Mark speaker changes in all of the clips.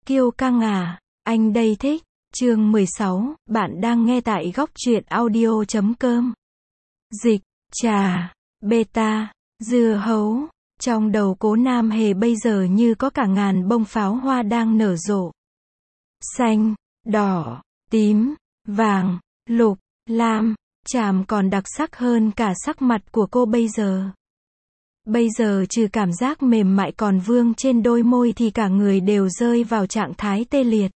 Speaker 1: Kiêu căng à, anh đây thích. Chương 16, bạn đang nghe tại góc truyện audio.com. Dịch, trà, beta, dưa hấu. Trong đầu Cố Nam Hề bây giờ như có cả ngàn bông pháo hoa đang nở rộ. Xanh, đỏ, tím, vàng, lục, lam, chàm còn đặc sắc hơn cả sắc mặt của cô bây giờ. Bây giờ trừ cảm giác mềm mại còn vương trên đôi môi thì cả người đều rơi vào trạng thái tê liệt.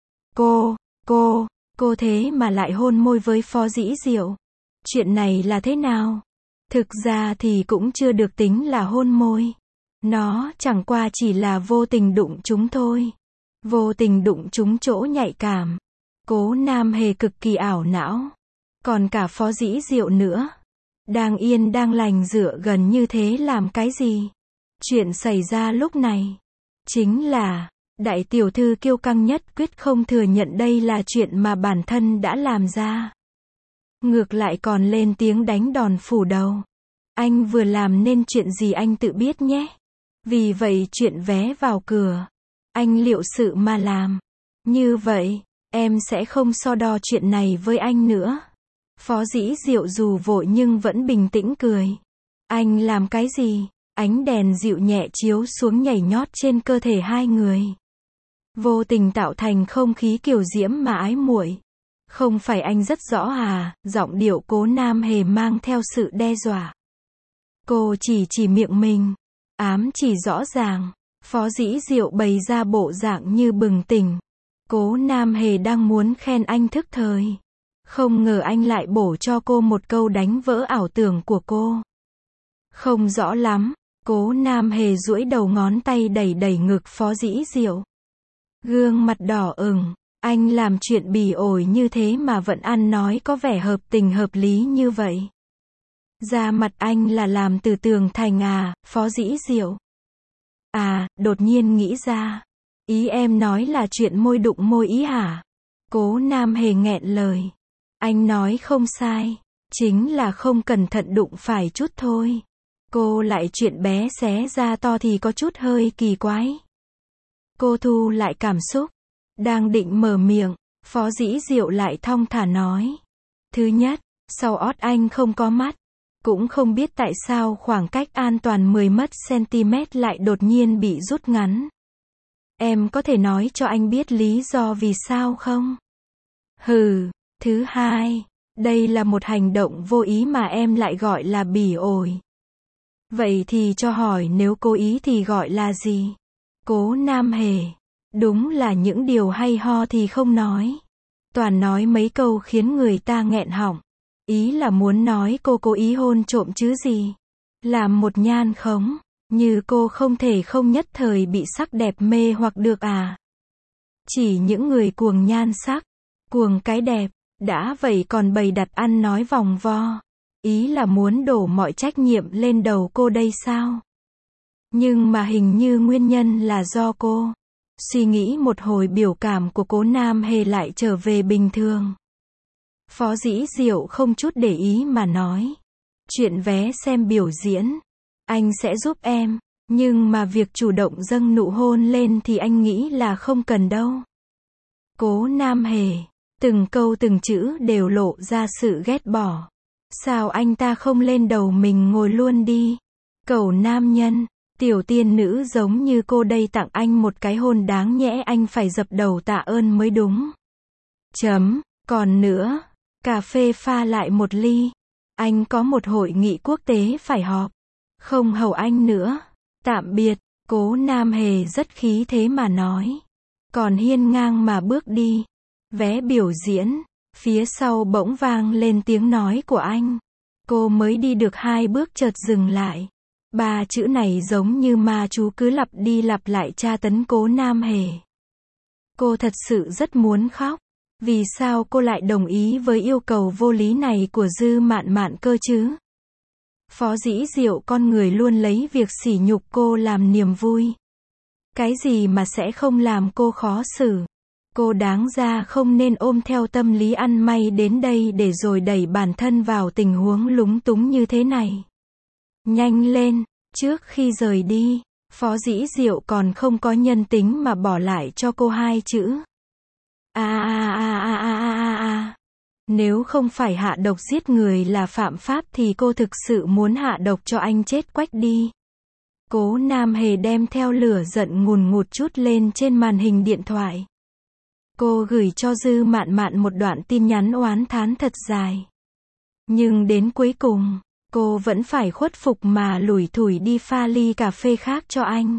Speaker 1: Cô thế mà lại hôn môi với Phó Dĩ Diệu. Chuyện này là thế nào? Thực ra thì cũng chưa được tính là hôn môi. Nó chẳng qua chỉ là vô tình đụng chúng thôi. Vô tình đụng chúng chỗ nhạy cảm. Cố Nam Hề cực kỳ ảo não. Còn cả Phó Dĩ Diệu nữa. Đang yên đang lành dựa gần như thế làm cái gì? Chuyện xảy ra lúc này chính là đại tiểu thư kiêu căng nhất quyết không thừa nhận đây là chuyện mà bản thân đã làm ra. Ngược lại còn lên tiếng đánh đòn phủ đầu. Anh vừa làm nên chuyện gì anh tự biết nhé. Vì vậy chuyện vé vào cửa, anh liệu sự mà làm. Như vậy, em sẽ không so đo chuyện này với anh nữa. Phó Dĩ Diệu dù vội nhưng vẫn bình tĩnh cười. Anh làm cái gì? Ánh đèn dịu nhẹ chiếu xuống nhảy nhót trên cơ thể hai người. Vô tình tạo thành không khí kiều diễm mà ái muội. Không phải anh rất rõ à? Giọng điệu Cố Nam Hề mang theo sự đe dọa. Cô chỉ miệng mình. Ám chỉ rõ ràng. Phó Dĩ Diệu bày ra bộ dạng như bừng tỉnh. Cố Nam Hề đang muốn khen anh thức thời. Không ngờ anh lại bổ cho cô một câu đánh vỡ ảo tưởng của cô. Không rõ lắm. Cố Nam Hề duỗi đầu ngón tay đẩy ngực Phó Dĩ Diệu. Gương mặt đỏ ửng. Anh làm chuyện bỉ ổi như thế mà vẫn ăn nói có vẻ hợp tình hợp lý như vậy. Da mặt anh là làm từ tường thành à, Phó Dĩ Diệu? À, đột nhiên nghĩ ra. Ý em nói là chuyện môi đụng môi ý hả? Cố Nam Hề nghẹn lời. Anh nói không sai. Chính là không cẩn thận đụng phải chút thôi. Cô lại chuyện bé xé ra to thì có chút hơi kỳ quái. Cô thu lại cảm xúc. Đang định mở miệng, Phó Dĩ Diệu lại thong thả nói. Thứ nhất, sau ót anh không có mắt. Cũng không biết tại sao khoảng cách an toàn 10 cm lại đột nhiên bị rút ngắn. Em có thể nói cho anh biết lý do vì sao không? Hừ. Thứ hai, đây là một hành động vô ý mà em lại gọi là bỉ ổi. Vậy thì cho hỏi nếu cố ý thì gọi là gì? Cố Nam Hề. Đúng là những điều hay ho thì không nói. Toàn nói mấy câu khiến người ta nghẹn họng. Ý là muốn nói cô cố ý hôn trộm chứ gì. Làm một nhan khống, như cô không thể không nhất thời bị sắc đẹp mê hoặc được à. Chỉ những người cuồng nhan sắc, cuồng cái đẹp, đã vậy còn bày đặt ăn nói vòng vo. Ý là muốn đổ mọi trách nhiệm lên đầu cô đây sao? Nhưng mà hình như nguyên nhân là do cô. Suy nghĩ một hồi biểu cảm của Cố Nam Hề lại trở về bình thường. Phó Dĩ Diệu không chút để ý mà nói. Chuyện vé xem biểu diễn, anh sẽ giúp em. Nhưng mà việc chủ động dâng nụ hôn lên thì anh nghĩ là không cần đâu. Cố Nam Hề. Từng câu từng chữ đều lộ ra sự ghét bỏ. Sao anh ta không lên đầu mình ngồi luôn đi? Cẩu nam nhân. Tiểu tiên nữ giống như cô đây tặng anh một cái hôn đáng nhẽ anh phải dập đầu tạ ơn mới đúng. Còn nữa, cà phê pha lại một ly. Anh có một hội nghị quốc tế phải họp. Không hầu anh nữa. Tạm biệt. Cố Nam Hề rất khí thế mà nói. Còn hiên ngang mà bước đi. Vé biểu diễn. Phía sau bỗng vang lên tiếng nói của anh. Cô mới đi được 2 bước chợt dừng lại. 3 chữ này giống như ma chú cứ lặp đi lặp lại tra tấn Cố Nam Hề. Cô thật sự rất muốn khóc. Vì sao cô lại đồng ý với yêu cầu vô lý này của Dư Mạn Mạn cơ chứ? Phó Dĩ Diệu con người luôn lấy việc sỉ nhục cô làm niềm vui. Cái gì mà sẽ không làm cô khó xử? Cô đáng ra không nên ôm theo tâm lý ăn may đến đây để rồi đẩy bản thân vào tình huống lúng túng như thế này. Nhanh lên, trước khi rời đi, Phó Dĩ Diệu còn không có nhân tính mà bỏ lại cho cô 2 chữ. Nếu không phải hạ độc giết người là phạm pháp thì cô thực sự muốn hạ độc cho anh chết quách đi. Cố Nam Hề đem theo lửa giận ngùn ngụt trút lên trên màn hình điện thoại. Cô gửi cho Dư Mạn Mạn một đoạn tin nhắn oán thán thật dài. Nhưng đến cuối cùng, cô vẫn phải khuất phục mà lủi thủi đi pha ly cà phê khác cho anh.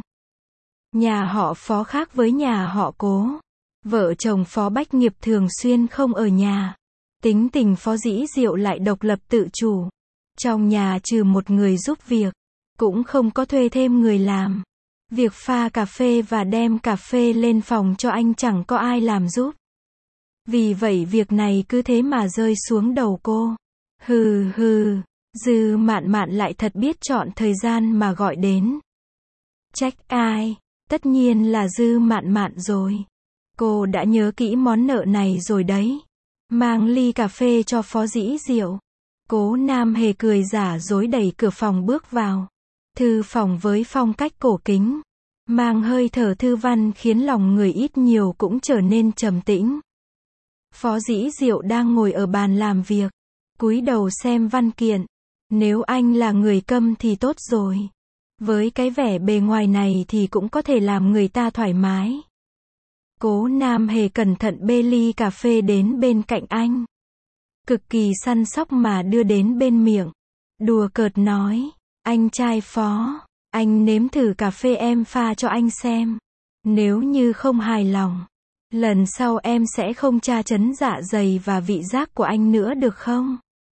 Speaker 1: Nhà họ Phó khác với nhà họ Cố. Vợ chồng Phó Bách Nghiệp thường xuyên không ở nhà. Tính tình Phó Dĩ Diệu lại độc lập tự chủ. Trong nhà trừ một người giúp việc, cũng không có thuê thêm người làm. Việc pha cà phê và đem cà phê lên phòng cho anh chẳng có ai làm giúp. Vì vậy việc này cứ thế mà rơi xuống đầu cô. Hừ hừ, Dư Mạn Mạn lại thật biết chọn thời gian mà gọi đến. Trách ai? Tất nhiên là Dư Mạn Mạn rồi. Cô đã nhớ kỹ món nợ này rồi đấy. Mang ly cà phê cho Phó Dĩ Diệu. Cố Nam Hề cười giả dối đẩy cửa phòng bước vào. Thư phòng với phong cách cổ kính, mang hơi thở thư văn khiến lòng người ít nhiều cũng trở nên trầm tĩnh. Phó Dĩ Diệu đang ngồi ở bàn làm việc, cúi đầu xem văn kiện. Nếu anh là người câm thì tốt rồi. Với cái vẻ bề ngoài này thì cũng có thể làm người ta thoải mái. Cố Nam Hề cẩn thận bê ly cà phê đến bên cạnh anh. Cực kỳ săn sóc mà đưa đến bên miệng. Đùa cợt nói, anh trai Phó, anh nếm thử cà phê em pha cho anh xem. Nếu như không hài lòng, lần sau em sẽ không tra chấn dạ dày và vị giác của anh nữa được không?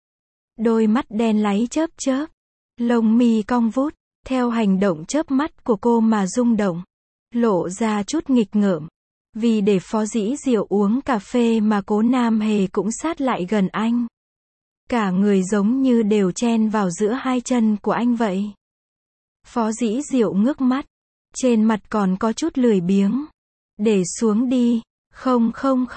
Speaker 1: Đôi mắt đen láy chớp chớp, lông mi cong vút, theo hành động chớp mắt của cô mà rung động, lộ ra chút nghịch ngợm. Vì để Phó Dĩ Diệu uống cà phê mà Cố Nam Hề cũng sát lại gần anh. Cả người giống như đều chen vào giữa hai chân của anh vậy. Phó Dĩ Diệu ngước mắt, trên mặt còn có chút lười biếng. Để xuống đi, không,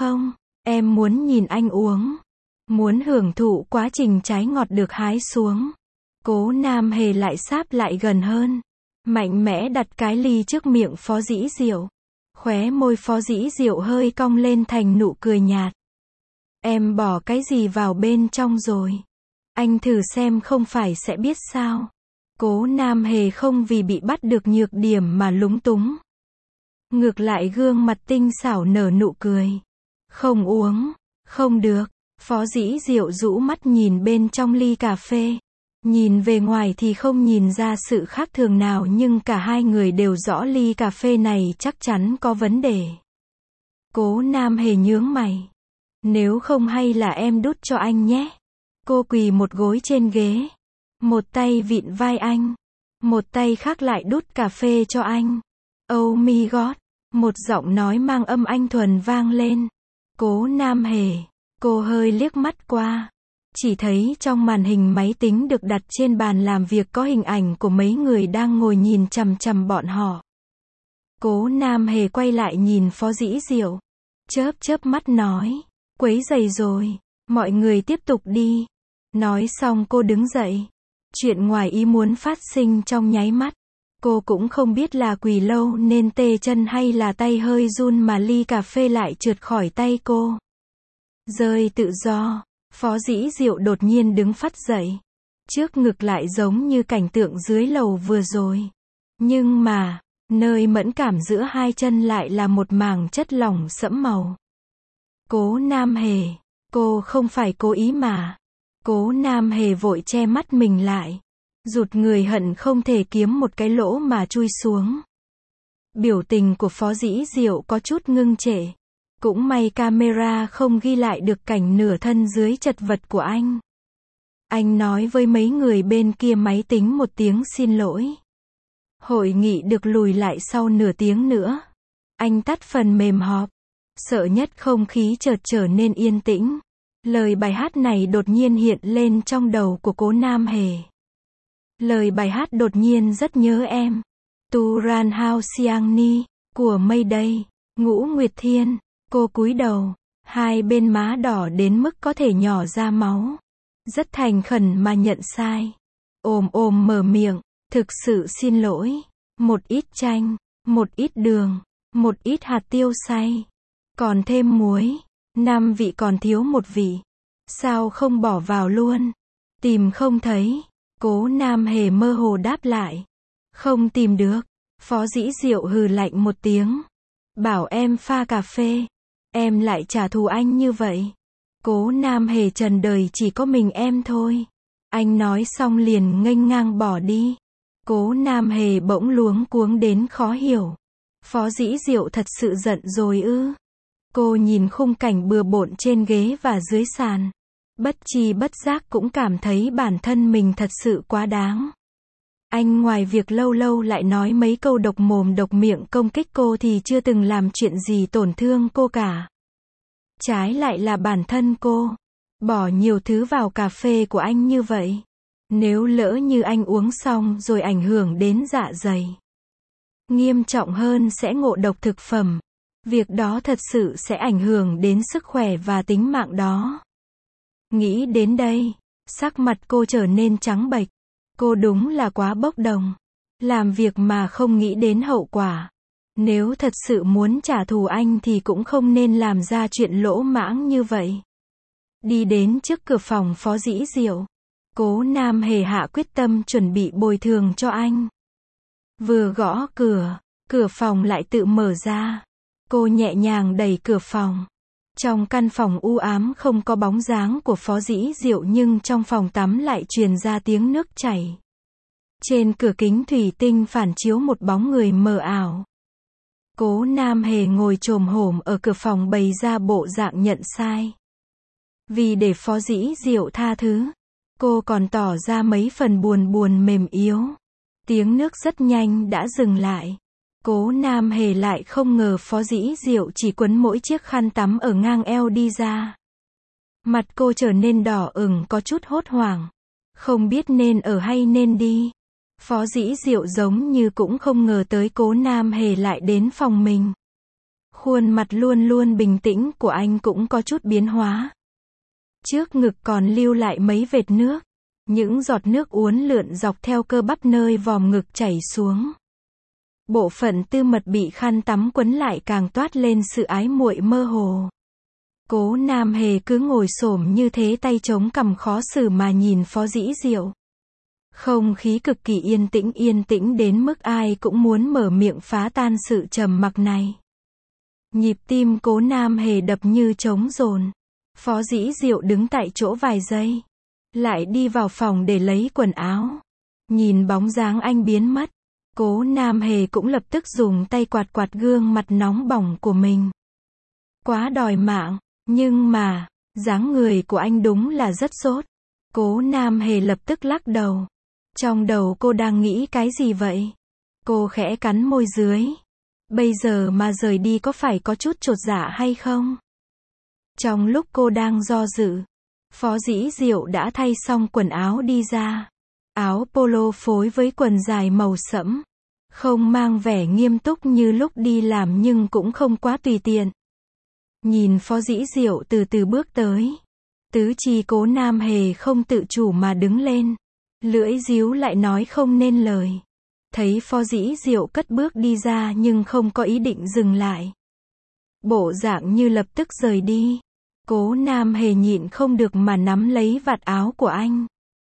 Speaker 1: em muốn nhìn anh uống. Muốn hưởng thụ quá trình trái ngọt được hái xuống. Cố Nam Hề lại sáp lại gần hơn, mạnh mẽ đặt cái ly trước miệng Phó Dĩ Diệu. Khóe môi Phó Dĩ Diệu hơi cong lên thành nụ cười nhạt. Em bỏ cái gì vào bên trong rồi? Anh thử xem không phải sẽ biết sao. Cố Nam Hề không vì bị bắt được nhược điểm mà lúng túng. Ngược lại gương mặt tinh xảo nở nụ cười. Không uống, không được. Phó Dĩ Diệu rũ mắt nhìn bên trong ly cà phê. Nhìn về ngoài thì không nhìn ra sự khác thường nào nhưng cả hai người đều rõ ly cà phê này chắc chắn có vấn đề. Cố Nam Hề nhướng mày. Nếu không hay là em đút cho anh nhé. Cô quỳ một gối trên ghế. Một tay vịn vai anh. Một tay khác lại đút cà phê cho anh. Oh my god. Một giọng nói mang âm anh thuần vang lên. Cố Nam Hề. Cô hơi liếc mắt qua. Chỉ thấy trong màn hình máy tính được đặt trên bàn làm việc có hình ảnh của mấy người đang ngồi nhìn chằm chằm bọn họ. Cố Nam Hề quay lại nhìn Phó Dĩ Diệu. Chớp mắt nói. Quấy rầy rồi. Mọi người tiếp tục đi. Nói xong cô đứng dậy. Chuyện ngoài ý muốn phát sinh trong nháy mắt. Cô cũng không biết là quỳ lâu nên tê chân hay là tay hơi run mà ly cà phê lại trượt khỏi tay cô. Rơi tự do. Phó Dĩ Diệu đột nhiên đứng phắt dậy. Trước ngực lại giống như cảnh tượng dưới lầu vừa rồi. Nhưng mà, nơi mẫn cảm giữa hai chân lại là một mảng chất lỏng sẫm màu. Cố Nam Hề, cô không phải cố ý mà. Cố Nam Hề vội che mắt mình lại. Rụt người hận không thể kiếm một cái lỗ mà chui xuống. Biểu tình của Phó Dĩ Diệu có chút ngưng trệ. Cũng may camera không ghi lại được cảnh nửa thân dưới chật vật của anh. Anh nói với mấy người bên kia máy tính một tiếng xin lỗi. Hội nghị được lùi lại sau nửa tiếng nữa. Anh tắt phần mềm họp. Sợ nhất không khí chợt trở nên yên tĩnh. Lời bài hát này đột nhiên hiện lên trong đầu của Cố Nam Hề. Lời bài hát đột nhiên rất nhớ em. Tu Ran Hao Siang Ni, của Mayday, Ngũ Nguyệt Thiên. Cô cúi đầu, hai bên má đỏ đến mức có thể nhỏ ra máu. Rất thành khẩn mà nhận sai. Ồm mở miệng, thực sự xin lỗi. một ít chanh, một ít đường, một ít hạt tiêu xay, còn thêm muối, 5 vị còn thiếu một vị. Sao không bỏ vào luôn? Tìm không thấy. Cố Nam Hề mơ hồ đáp lại. Không tìm được. Phó Dĩ Diệu hừ lạnh một tiếng. Bảo em pha cà phê. Em lại trả thù anh như vậy. Cố Nam Hề trần đời chỉ có mình em thôi. Anh nói xong liền nghênh ngang bỏ đi. Cố Nam Hề bỗng luống cuống đến khó hiểu. Phó Dĩ Diệu thật sự giận rồi ư? Cô nhìn khung cảnh bừa bộn trên ghế và dưới sàn. Bất tri bất giác cũng cảm thấy bản thân mình thật sự quá đáng. Anh ngoài việc lâu lâu lại nói mấy câu độc mồm độc miệng công kích cô thì chưa từng làm chuyện gì tổn thương cô cả. Trái lại là bản thân cô bỏ nhiều thứ vào cà phê của anh như vậy. Nếu lỡ như anh uống xong rồi ảnh hưởng đến dạ dày, nghiêm trọng hơn sẽ ngộ độc thực phẩm. Việc đó thật sự sẽ ảnh hưởng đến sức khỏe và tính mạng đó. Nghĩ đến đây, sắc mặt cô trở nên trắng bệch. Cô đúng là quá bốc đồng. Làm việc mà không nghĩ đến hậu quả. Nếu thật sự muốn trả thù anh thì cũng không nên làm ra chuyện lỗ mãng như vậy. Đi đến trước cửa phòng Phó Dĩ Diệu, Cố Nam Hề hạ quyết tâm chuẩn bị bồi thường cho anh. Vừa gõ cửa, cửa phòng lại tự mở ra. Cô nhẹ nhàng đẩy cửa phòng. Trong căn phòng u ám không có bóng dáng của Phó Dĩ Diệu nhưng trong phòng tắm lại truyền ra tiếng nước chảy. Trên cửa kính thủy tinh phản chiếu một bóng người mờ ảo. Cố Nam Hề ngồi chồm hổm ở cửa phòng bày ra bộ dạng nhận sai. Vì để Phó Dĩ Diệu tha thứ, cô còn tỏ ra mấy phần buồn mềm yếu. Tiếng nước rất nhanh đã dừng lại. Cố Nam Hề lại không ngờ Phó Dĩ Diệu chỉ quấn mỗi chiếc khăn tắm ở ngang eo đi ra. Mặt cô trở nên đỏ ửng có chút hốt hoảng. Không biết nên ở hay nên đi. Phó Dĩ Diệu giống như cũng không ngờ tới Cố Nam Hề lại đến phòng mình. Khuôn mặt luôn luôn bình tĩnh của anh cũng có chút biến hóa. Trước ngực còn lưu lại mấy vệt nước. Những giọt nước uốn lượn dọc theo cơ bắp nơi vòm ngực chảy xuống. Bộ phận tư mật bị khăn tắm quấn lại càng toát lên sự ái muội mơ hồ. Cố Nam Hề cứ ngồi xổm như thế tay chống cằm khó xử mà nhìn Phó Dĩ Diệu. Không khí cực kỳ yên tĩnh đến mức ai cũng muốn mở miệng phá tan sự trầm mặc này. Nhịp tim Cố Nam Hề đập như trống dồn. Phó Dĩ Diệu đứng tại chỗ vài giây. Lại đi vào phòng để lấy quần áo. Nhìn bóng dáng anh biến mất. Cố Nam Hề cũng lập tức dùng tay quạt gương mặt nóng bỏng của mình. Quá đòi mạng, nhưng mà, dáng người của anh đúng là rất sốt. Cố Nam Hề lập tức lắc đầu. Trong đầu cô đang nghĩ cái gì vậy? Cô khẽ cắn môi dưới. Bây giờ mà rời đi có phải có chút chột dạ hay không? Trong lúc cô đang do dự, Phó Dĩ Diệu đã thay xong quần áo đi ra. Áo polo phối với quần dài màu sẫm. Không mang vẻ nghiêm túc như lúc đi làm nhưng cũng không quá tùy tiện. Nhìn Phó Dĩ Diệu từ từ bước tới. Tứ chi Cố Nam Hề không tự chủ mà đứng lên. Lưỡi díu lại nói không nên lời. Thấy Phó Dĩ Diệu cất bước đi ra nhưng không có ý định dừng lại. Bộ dạng như lập tức rời đi. Cố Nam Hề nhịn không được mà nắm lấy vạt áo của anh.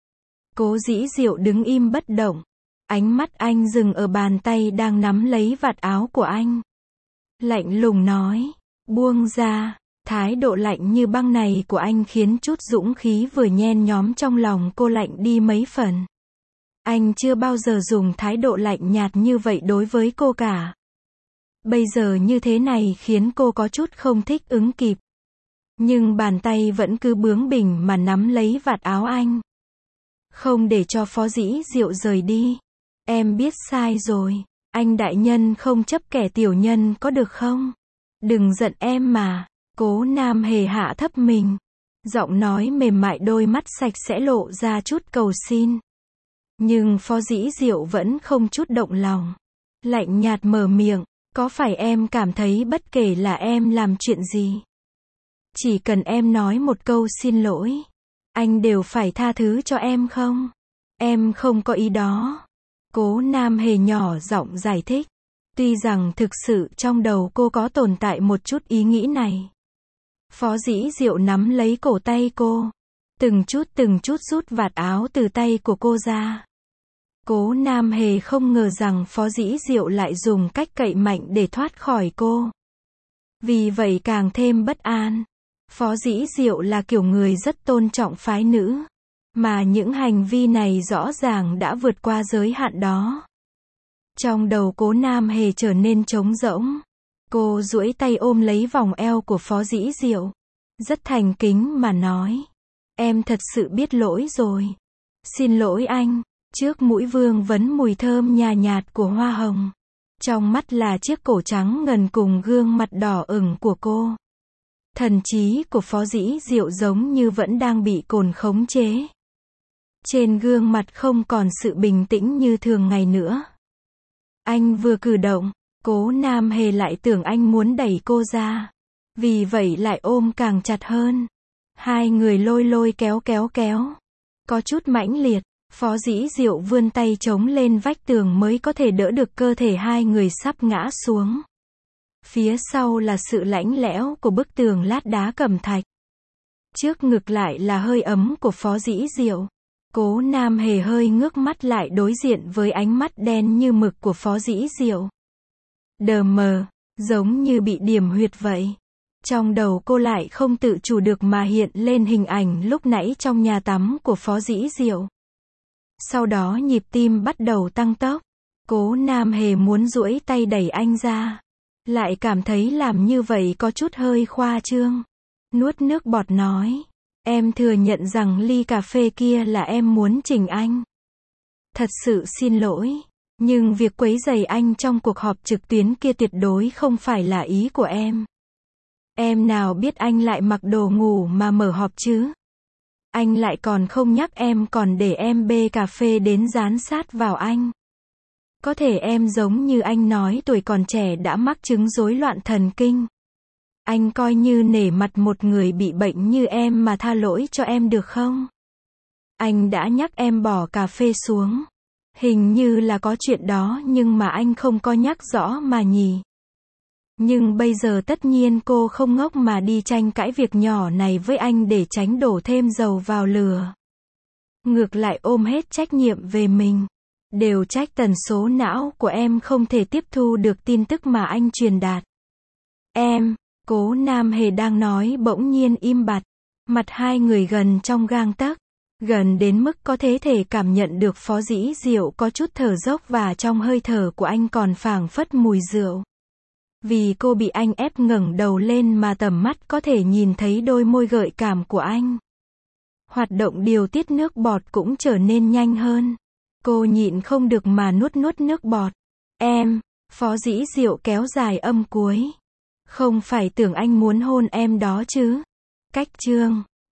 Speaker 1: Cố Dĩ Diệu đứng im bất động. Ánh mắt anh dừng ở bàn tay đang nắm lấy vạt áo của anh. Lạnh lùng nói, buông ra. Thái độ lạnh như băng này của anh khiến chút dũng khí vừa nhen nhóm trong lòng cô lạnh đi mấy phần. Anh chưa bao giờ dùng thái độ lạnh nhạt như vậy đối với cô cả. Bây giờ như thế này khiến cô có chút không thích ứng kịp. Nhưng bàn tay vẫn cứ bướng bỉnh mà nắm lấy vạt áo anh. Không để cho Phó Dĩ Diệu rời đi. Em biết sai rồi. Anh đại nhân không chấp kẻ tiểu nhân có được không? Đừng giận em mà. Cố Nam Hề hạ thấp mình. Giọng nói mềm mại, đôi mắt sạch sẽ lộ ra chút cầu xin. Nhưng Phó Dĩ Diệu vẫn không chút động lòng. Lạnh nhạt mở miệng. Có phải em cảm thấy bất kể là em làm chuyện gì, chỉ cần em nói một câu xin lỗi, anh đều phải tha thứ cho em không? Em không có ý đó. Cố Nam Hề nhỏ giọng giải thích. Tuy rằng thực sự trong đầu cô có tồn tại một chút ý nghĩ này. Phó Dĩ Diệu nắm lấy cổ tay cô. Từng chút rút vạt áo từ tay của cô ra. Cố Nam Hề không ngờ rằng Phó Dĩ Diệu lại dùng cách cậy mạnh để thoát khỏi cô. Vì vậy càng thêm bất an. Phó Dĩ Diệu là kiểu người rất tôn trọng phái nữ. Mà những hành vi này rõ ràng đã vượt qua giới hạn đó. Trong đầu Cố Nam Hề trở nên trống rỗng. Cô duỗi tay ôm lấy vòng eo của Phó Dĩ Diệu. Rất thành kính mà nói. Em thật sự biết lỗi rồi. Xin lỗi anh. Trước mũi vương vấn mùi thơm nhàn nhạt của hoa hồng. Trong mắt là chiếc cổ trắng ngần cùng gương mặt đỏ ửng của cô. Thần trí của Phó Dĩ Diệu giống như vẫn đang bị cồn khống chế. Trên gương mặt không còn sự bình tĩnh như thường ngày nữa. Anh vừa cử động, Cố Nam Hề lại tưởng anh muốn đẩy cô ra. Vì vậy lại ôm càng chặt hơn. Hai người lôi lôi kéo. Có chút mãnh liệt, Phó Dĩ Diệu vươn tay chống lên vách tường mới có thể đỡ được cơ thể hai người sắp ngã xuống. Phía sau là sự lạnh lẽo của bức tường lát đá cẩm thạch. Trước ngực lại là hơi ấm của Phó Dĩ Diệu. Cố Nam Hề hơi ngước mắt lại đối diện với ánh mắt đen như mực của Phó Dĩ Diệu. Đờ mờ, giống như bị điểm huyệt vậy. Trong đầu cô lại không tự chủ được mà hiện lên hình ảnh lúc nãy trong nhà tắm của Phó Dĩ Diệu. Sau đó nhịp tim bắt đầu tăng tốc. Cố Nam Hề muốn duỗi tay đẩy anh ra. Lại cảm thấy làm như vậy có chút hơi khoa trương. Nuốt nước bọt nói. Em thừa nhận rằng ly cà phê kia là em muốn chỉnh anh. Thật sự xin lỗi. Nhưng việc quấy rầy anh trong cuộc họp trực tuyến kia tuyệt đối không phải là ý của em. Em nào biết anh lại mặc đồ ngủ mà mở họp chứ? Anh lại còn không nhắc em còn để em bê cà phê đến dán sát vào anh. Có thể em giống như anh nói tuổi còn trẻ đã mắc chứng rối loạn thần kinh. Anh coi như nể mặt một người bị bệnh như em mà tha lỗi cho em được không? Anh đã nhắc em bỏ cà phê xuống. Hình như là có chuyện đó nhưng mà anh không có nhắc rõ mà nhỉ. Nhưng bây giờ tất nhiên cô không ngốc mà đi tranh cãi việc nhỏ này với anh để tránh đổ thêm dầu vào lửa. Ngược lại ôm hết trách nhiệm về mình. Đều trách tần số não của em không thể tiếp thu được tin tức mà anh truyền đạt. Em, Cố Nam Hề đang nói bỗng nhiên im bặt. Mặt hai người gần trong gang tấc. Gần đến mức có thể cảm nhận được Phó Dĩ Diệu có chút thở dốc và trong hơi thở của anh còn phảng phất mùi rượu. Vì cô bị anh ép ngẩng đầu lên mà tầm mắt có thể nhìn thấy đôi môi gợi cảm của anh. Hoạt động điều tiết nước bọt cũng trở nên nhanh hơn. Cô nhịn không được mà nuốt nước bọt. Em, Phó Dĩ Diệu kéo dài âm cuối. Không phải tưởng anh muốn hôn em đó chứ. Cách chương